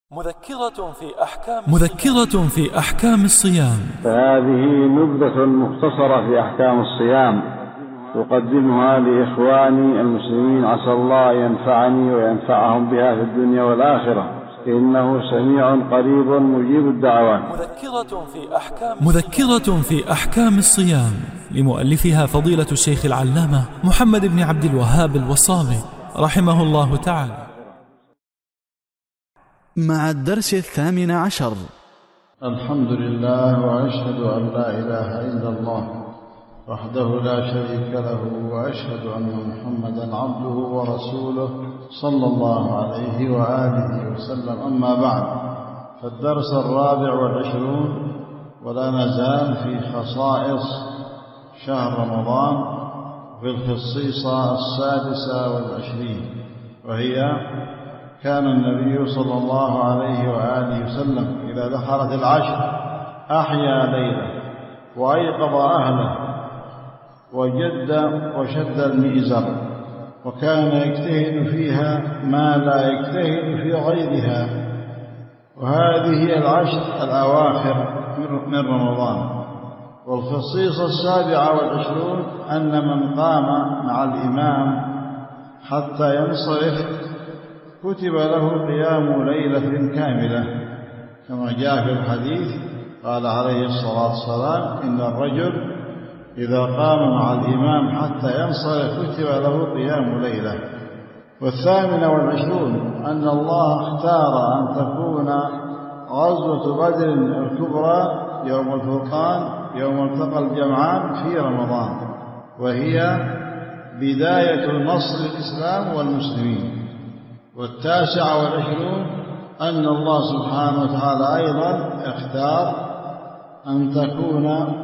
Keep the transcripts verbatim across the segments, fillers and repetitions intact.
مذكرة في أحكام مذكرة في أحكام الصيام. فهذه نبذة مختصرة في أحكام الصيام أقدمها لإخواني المسلمين، عسى الله ينفعني وينفعهم بها في الدنيا والآخرة، إنه سميع قريب مجيب الدعوات. مذكرة في أحكام مذكرة في أحكام الصيام لمؤلفها فضيلة الشيخ العلامة محمد بن عبد الوهاب الوصابي رحمه الله تعالى. مع الدرس الثامن عشر. الحمد لله، وأشهد أن لا إله إلا الله وحده لا شريك له، وأشهد أن محمدا عبده ورسوله صلى الله عليه وآله وسلم. أما بعد، فالدرس الرابع والعشرون، ولا نزال في خصائص شهر رمضان في الخصيصة السادسة والعشرين، وهي كان النبي صلى الله عليه وآله وسلم إذا دخلت العشر أحيا ليلة وأيقظ أهله وجد وشد المئزر، وكان يجتهد فيها ما لا يجتهد في غيرها. وهذه هي العشر الأواخر من رمضان. والخصيصة السابعة والعشرون أن من قام مع الإمام حتى ينصرف كتب له قيام ليلة كاملة، كما جاء في الحديث قال عليه الصلاة والسلام: إن الرجل إذا قام مع الإمام حتى ينصرف كتب له قيام ليلة. والثامنة والعشرون أن الله اختار أن تكون غزوة بدر الكبرى يوم الفرقان يوم التقى الجمعان في رمضان، وهي بداية نصر الإسلام والمسلمين. والتاسع والعشرون أن الله سبحانه وتعالى أيضا اختار أن تكون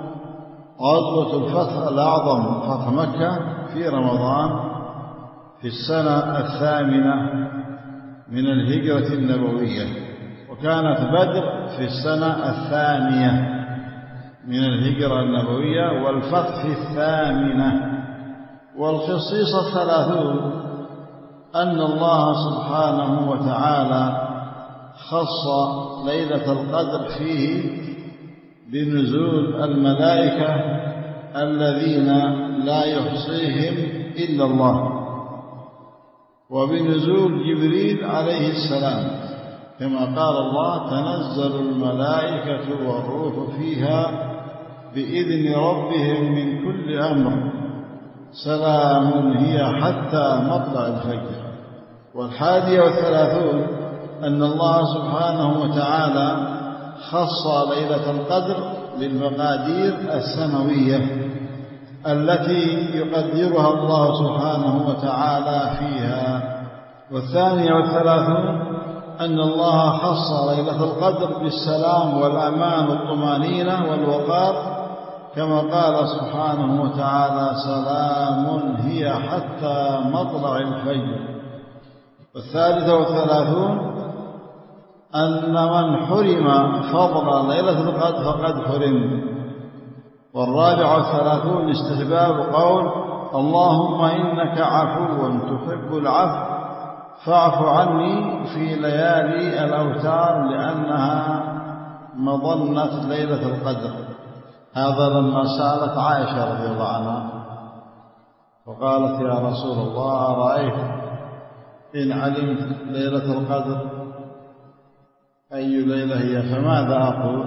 غزوة الفتح الأعظم فتح مكة في رمضان في السنة الثامنة من الهجرة النبوية، وكانت بدر في السنة الثانية من الهجرة النبوية، والفتح في الثامنة. والخصيصة الثلاثون أن الله سبحانه وتعالى خص ليلة القدر فيه بنزول الملائكة الذين لا يحصيهم إلا الله، وبنزول جبريل عليه السلام، كما قال الله: تنزل الملائكة والروح فيها بإذن ربهم من كل أمر سلام هي حتى مطلع الفجر. والحادية والثلاثون أن الله سبحانه وتعالى خص ليلة القدر بالمقادير السماوية التي يقدرها الله سبحانه وتعالى فيها. والثانية والثلاثون أن الله خص ليلة القدر بالسلام والأمان والطمأنينة والوقار، كما قال سبحانه وتعالى: سلام هي حتى مطلع الفجر. والثالثة والثلاثون أن من حرم فضل ليلة القدر فقد حرم. والرابع والثلاثون استحباب قول: اللهم إنك عفو تحب العفو فاعف عني في ليالي الأوتار، لأنها مظنة ليلة القدر. هذا لما سألت عائشة رضي الله عنها وقالت: يا رسول الله، أرأيت إن علمت ليلة القدر أي ليلة هي فماذا أقول؟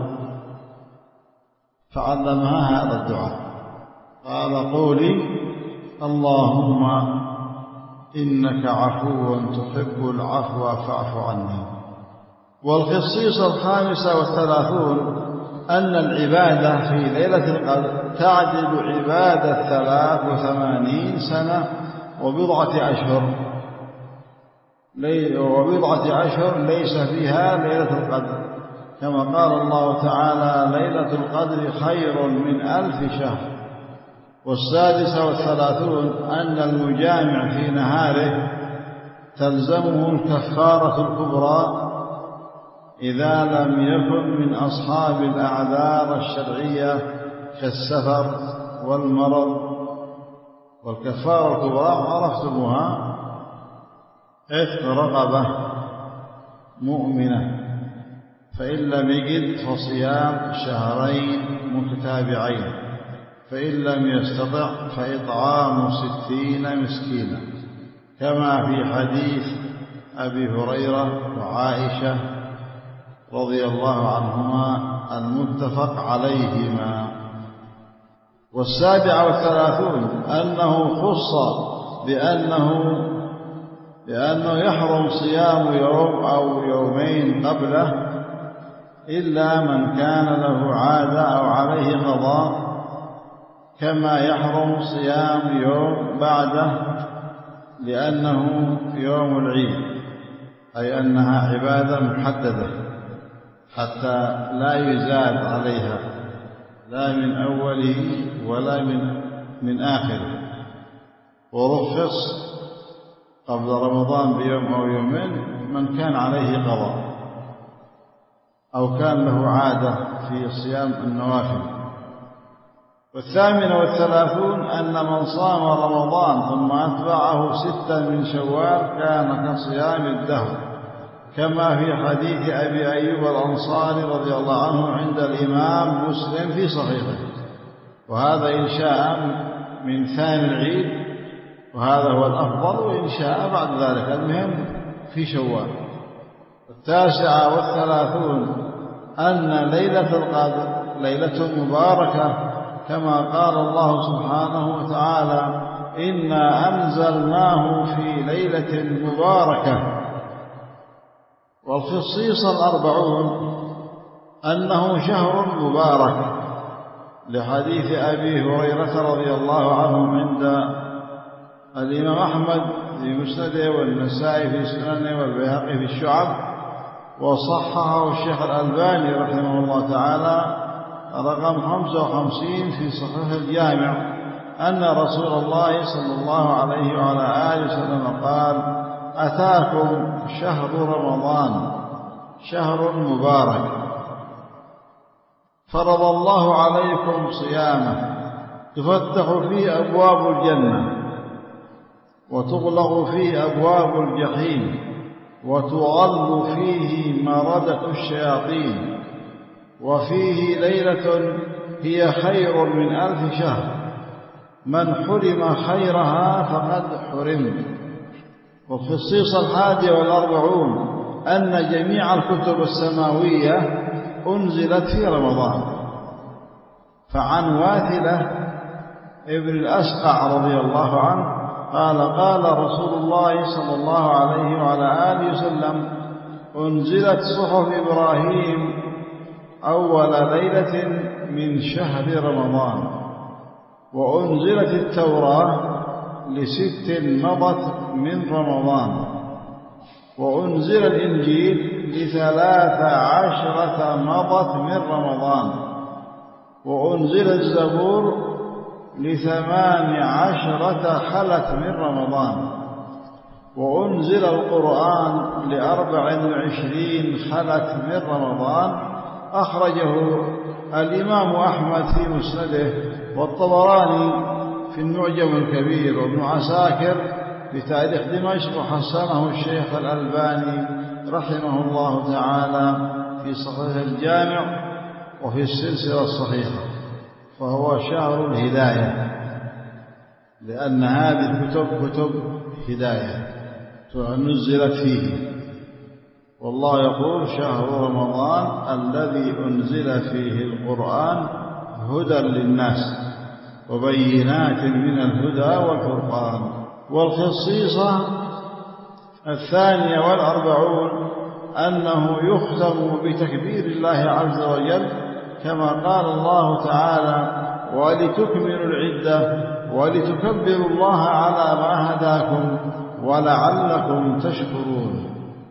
فعلمها هذا الدعاء، قال: قولي: اللهم إنك عفو تحب العفو فاعف عني. والخصيصة الخامسة والثلاثون أن العبادة في ليلة القدر تعدل عبادة ثلاث وثمانين سنة وبضعة أشهر وبضعة أشهر ليس فيها ليلة القدر، كما قال الله تعالى: ليلة القدر خير من ألف شهر. والسادسة والثلاثون أن المجامع في نهاره تلزمه الكفارة الكبرى إذا لم يكن من أصحاب الأعذار الشرعية كالسفر والمرض. والكفارة الكبرى عرفتموها: عتق رقبة مؤمنة فإن لم يجد فصيام شهرين متتابعين، فإن لم يستطع فإطعام ستين مسكينا، كما في حديث أبي هريرة وعائشة رضي الله عنهما المتفق عليهما. والسابع والثلاثون أنه خص بأنه بأنه يحرم صيام يوم أو يومين قبله إلا من كان له عادة أو عليه قضاء، كما يحرم صيام يوم بعده لأنه يوم العيد، أي أنها عبادة محددة حتى لا يزاد عليها لا من أوله ولا من من آخره. ورخص قبل رمضان بيوم أو يومين من كان عليه قضاء أو كان له عادة في صيام النوافل. والثامن والثلاثون أن من صام رمضان ثم أتبعه ستا من شوال كان كصيام الدهر، كما في حديث أبي أيوب الأنصاري رضي الله عنه عند الإمام مسلم في صحيحه. وهذا إن شاء من ثاني العيد، وهذا هو الأفضل، وإن شاء بعد ذلك، المهم في شوال. التاسع والثلاثون أن ليلة القدر ليلة مباركة، كما قال الله سبحانه وتعالى: إنا أنزلناه في ليلة مباركة. والخصيص الأربعون أنه شهر مبارك، لحديث أبي هريرة رضي الله عنه عند الإمام أحمد في مسنده والنسائي في سننه والبيهقي في الشعب، وصححه الشيخ الألباني رحمه الله تعالى رقم خمسة وخمسين في صحيح الجامع، أن رسول الله صلى الله عليه وعلى آله وسلم قال: أتاكم شهر رمضان شهر مبارك، فرض الله عليكم صيامه، تفتح فيه أبواب الجنة وتغلق فيه أبواب الجحيم وتغل فيه مردة الشياطين، وفيه ليلة هي خير من ألف شهر، من حرم خيرها فقد حرم. والخصيص الحادي والأربعون أن جميع الكتب السماوية أنزلت في رمضان. فعن واثلة ابن الأسقع رضي الله عنه قال: قال رسول الله صلى الله عليه وعلى آله وسلم: أنزلت صحف إبراهيم أول ليلة من شهر رمضان، وأنزلت التوراة لست مضت من رمضان، وأنزل الإنجيل لثلاث عشرة مضت من رمضان، وأنزل الزبور لثمان عشرة خلت من رمضان، وأنزل القرآن لأربع وعشرين خلت من رمضان. أخرجه الإمام أحمد في مسنده، والطبراني في المعجم الكبير، وابن عساكر في تاريخ دمشق، وحسنه الشيخ الألباني رحمه الله تعالى في صحيح الجامع وفي السلسلة الصحيحة. فهو شهر الهداية، لأن هذه الكتب كتب هداية نزلت فيه. والله يقول: شهر رمضان الذي أنزل فيه القرآن هدى للناس وبينات من الهدى والفرقان. والخصيصة الثانية والأربعون أنه يختم بتكبير الله عز وجل، كما قال الله تعالى: ولتكملوا العدة ولتكبروا الله على ما هداكم ولعلكم تشكرون.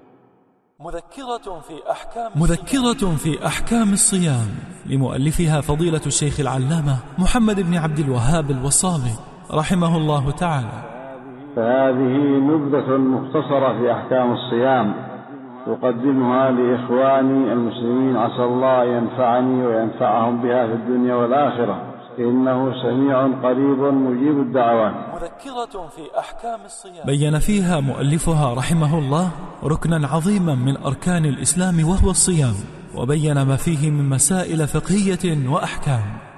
مذكرة في أحكام مذكرة في أحكام الصيام لمؤلفها فضيلة الشيخ العلامة محمد بن عبد الوهاب الوصابي رحمه الله تعالى. فهذه نبذة مختصرة في أحكام الصيام أقدمها لإخواني المسلمين، عسى الله ينفعني وينفعهم بها في الدنيا والآخرة، إنه سميع قريب مجيب الدعوات. مذكرة في أحكام الصيام بين فيها مؤلفها رحمه الله ركنا عظيما من أركان الإسلام، وهو الصيام، وبين ما فيه من مسائل فقهية وأحكام.